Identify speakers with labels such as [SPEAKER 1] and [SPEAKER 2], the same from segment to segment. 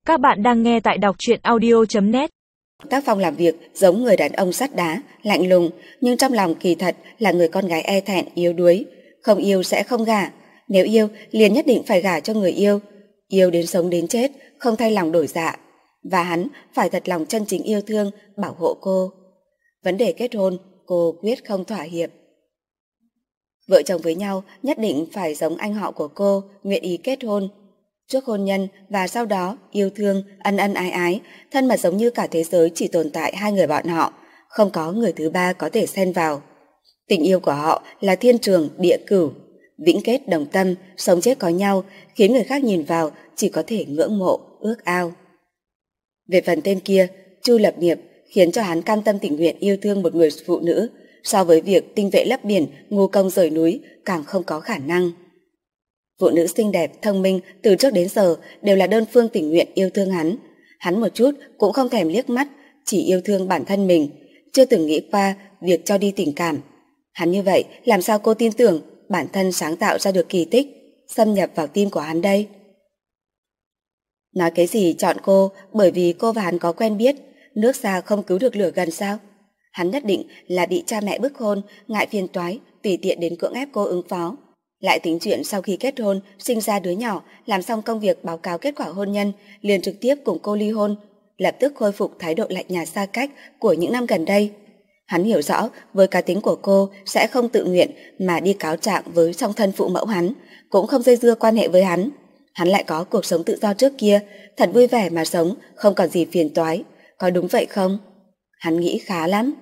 [SPEAKER 1] Các bạn đang nghe tại đọc truyện audio.net.
[SPEAKER 2] Tác phong làm việc giống người đàn ông sắt đá, lạnh lùng, nhưng trong lòng kỳ thật là người con gái e thẹn, yếu đuối. Không yêu sẽ không gả, nếu yêu liền nhất định phải gả cho người yêu. Yêu đến sống đến chết, không thay lòng đổi dạ. Và hắn phải thật lòng chân chính yêu thương, bảo hộ cô. Vấn đề kết hôn, cô quyết không thỏa hiệp. Vợ chồng với nhau nhất định phải giống anh họ của cô, nguyện ý kết hôn. Trước hôn nhân và sau đó yêu thương, ân ân ái ái, thân mật giống như cả thế giới chỉ tồn tại hai người bọn họ, không có người thứ ba có thể xen vào. Tình yêu của họ là thiên trường, địa cửu, vĩnh kết đồng tâm, sống chết có nhau, khiến người khác nhìn vào chỉ có thể ngưỡng mộ, ước ao. Về phần tên kia, Chu Lập Nghiệp, khiến cho hắn cam tâm tình nguyện yêu thương một người phụ nữ, so với việc tinh vệ lấp biển, ngu công rời núi càng không có khả năng. Phụ nữ xinh đẹp, thông minh từ trước đến giờ đều là đơn phương tình nguyện yêu thương hắn. Hắn một chút cũng không thèm liếc mắt, chỉ yêu thương bản thân mình, chưa từng nghĩ qua việc cho đi tình cảm. Hắn như vậy làm sao cô tin tưởng bản thân sáng tạo ra được kỳ tích, xâm nhập vào tim của hắn đây? Nói cái gì chọn cô bởi vì cô và hắn có quen biết, nước xa không cứu được lửa gần sao? Hắn nhất định là bị cha mẹ bức hôn, ngại phiền toái, tùy tiện đến cưỡng ép cô ứng phó. Lại tính chuyện sau khi kết hôn, sinh ra đứa nhỏ, làm xong công việc báo cáo kết quả hôn nhân, liền trực tiếp cùng cô ly hôn, lập tức khôi phục thái độ lạnh nhạt xa cách của những năm gần đây. Hắn hiểu rõ với cá tính của cô sẽ không tự nguyện mà đi cáo trạng với song thân phụ mẫu hắn, cũng không dây dưa quan hệ với hắn. Hắn lại có cuộc sống tự do trước kia, thật vui vẻ mà sống, không còn gì phiền toái. Có đúng vậy không? Hắn nghĩ khá lắm.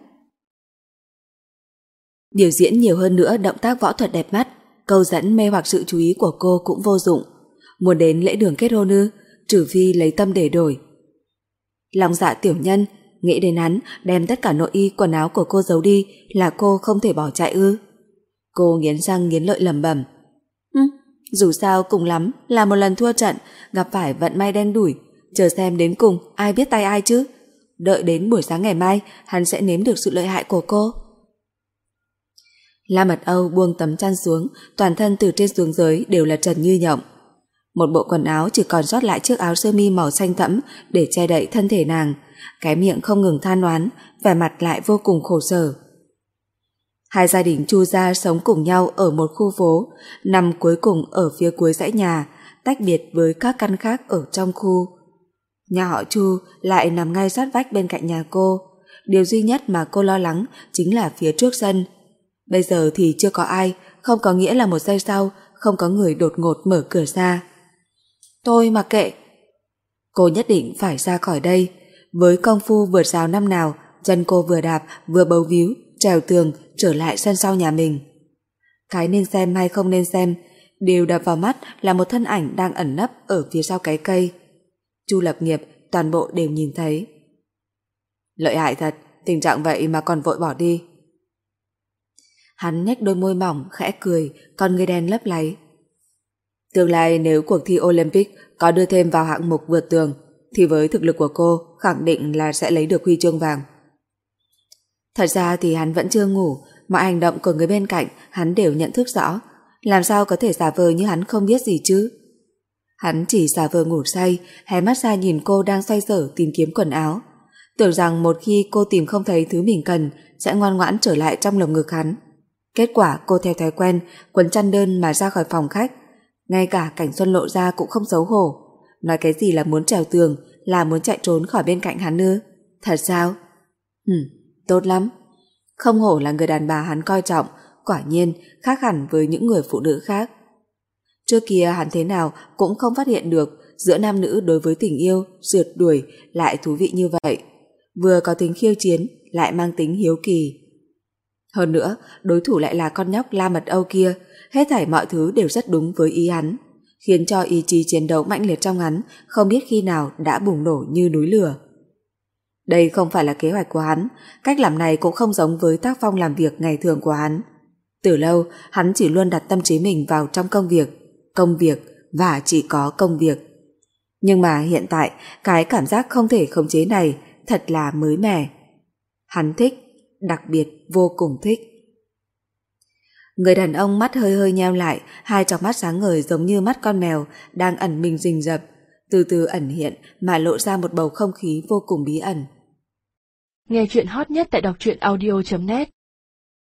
[SPEAKER 3] Biểu diễn nhiều hơn nữa động tác võ thuật đẹp mắt, câu dẫn mê hoặc sự chú ý của cô cũng vô dụng. Muốn đến lễ đường kết hôn ư, trừ phi lấy tâm để đổi. Lòng dạ tiểu nhân, nghĩ đến hắn đem tất cả nội y quần áo của cô giấu đi là cô không thể bỏ chạy ư? Cô nghiến răng nghiến lợi lẩm bẩm. Dù sao cùng lắm là một lần thua trận, gặp phải vận may đen đủi, chờ xem đến cùng ai biết tay ai chứ. Đợi đến buổi sáng ngày mai hắn sẽ nếm được sự lợi hại của cô. La Mật Âu buông tấm chăn xuống, toàn thân từ trên xuống dưới đều là trần như nhộng. Một bộ quần áo chỉ còn sót lại chiếc áo sơ mi màu xanh thẫm để che đậy thân thể nàng, cái miệng không ngừng than oán, vẻ mặt lại vô cùng khổ sở. Hai gia đình Chu gia sống cùng nhau ở một khu phố, nằm cuối cùng ở phía cuối dãy nhà, tách biệt với các căn khác ở trong khu. Nhà họ Chu lại nằm ngay sát vách bên cạnh nhà cô, điều duy nhất mà cô lo lắng chính là phía trước sân. Bây giờ thì chưa có ai, không có nghĩa là một giây sau không có người đột ngột mở cửa ra. Tôi mặc kệ. Cô nhất định phải ra khỏi đây. Với công phu vượt rào năm nào, chân cô vừa đạp vừa bấu víu, trèo tường trở lại sân sau nhà mình. Cái nên xem hay không nên xem, điều đập vào mắt là một thân ảnh đang ẩn nấp ở phía sau cái cây. Chu Lập Nghiệp toàn bộ đều nhìn thấy. Lợi hại thật, tình trạng vậy mà còn vội bỏ đi. Hắn nhếch đôi môi mỏng khẽ cười, con người đen lấp láy. Tương lai nếu cuộc thi Olympic có đưa thêm vào hạng mục vượt tường thì với thực lực của cô khẳng định là sẽ lấy được huy chương vàng. Thật ra thì hắn vẫn chưa ngủ, mọi hành động của người bên cạnh hắn đều nhận thức rõ, làm sao có thể giả vờ như hắn không biết gì chứ. Hắn chỉ giả vờ ngủ say, hé mắt ra nhìn cô đang xoay sở tìm kiếm quần áo, tưởng rằng một khi cô tìm không thấy thứ mình cần sẽ ngoan ngoãn trở lại trong lồng ngực hắn. Kết quả cô theo thói quen quấn chăn đơn mà ra khỏi phòng khách, ngay cả Cảnh Xuân lộ ra cũng không xấu hổ, nói cái gì là muốn trèo tường, là muốn chạy trốn khỏi bên cạnh hắn ư? Thật sao? Tốt lắm. Không hổ là người đàn bà hắn coi trọng, quả nhiên khác hẳn với những người phụ nữ khác. Trước kia hắn thế nào cũng không phát hiện được giữa nam nữ đối với tình yêu, rượt đuổi lại thú vị như vậy, vừa có tính khiêu chiến lại mang tính hiếu kỳ. Hơn nữa, đối thủ lại là con nhóc La Mật Âu kia, hết thảy mọi thứ đều rất đúng với ý hắn, khiến cho ý chí chiến đấu mãnh liệt trong hắn không biết khi nào đã bùng nổ như núi lửa. Đây không phải là kế hoạch của hắn, cách làm này cũng không giống với tác phong làm việc ngày thường của hắn. Từ lâu, hắn chỉ luôn đặt tâm trí mình vào trong công việc và chỉ có công việc. Nhưng mà hiện tại, cái cảm giác không thể khống chế này thật là mới mẻ. Hắn thích, đặc biệt vô cùng thích. Người đàn ông mắt hơi hơi nheo lại, hai tròng mắt sáng ngời giống như mắt con mèo đang ẩn mình rình rập, từ từ ẩn hiện mà lộ ra một bầu không khí vô cùng bí ẩn.
[SPEAKER 1] Nghe chuyện hot nhất tại đọc truyện audio.net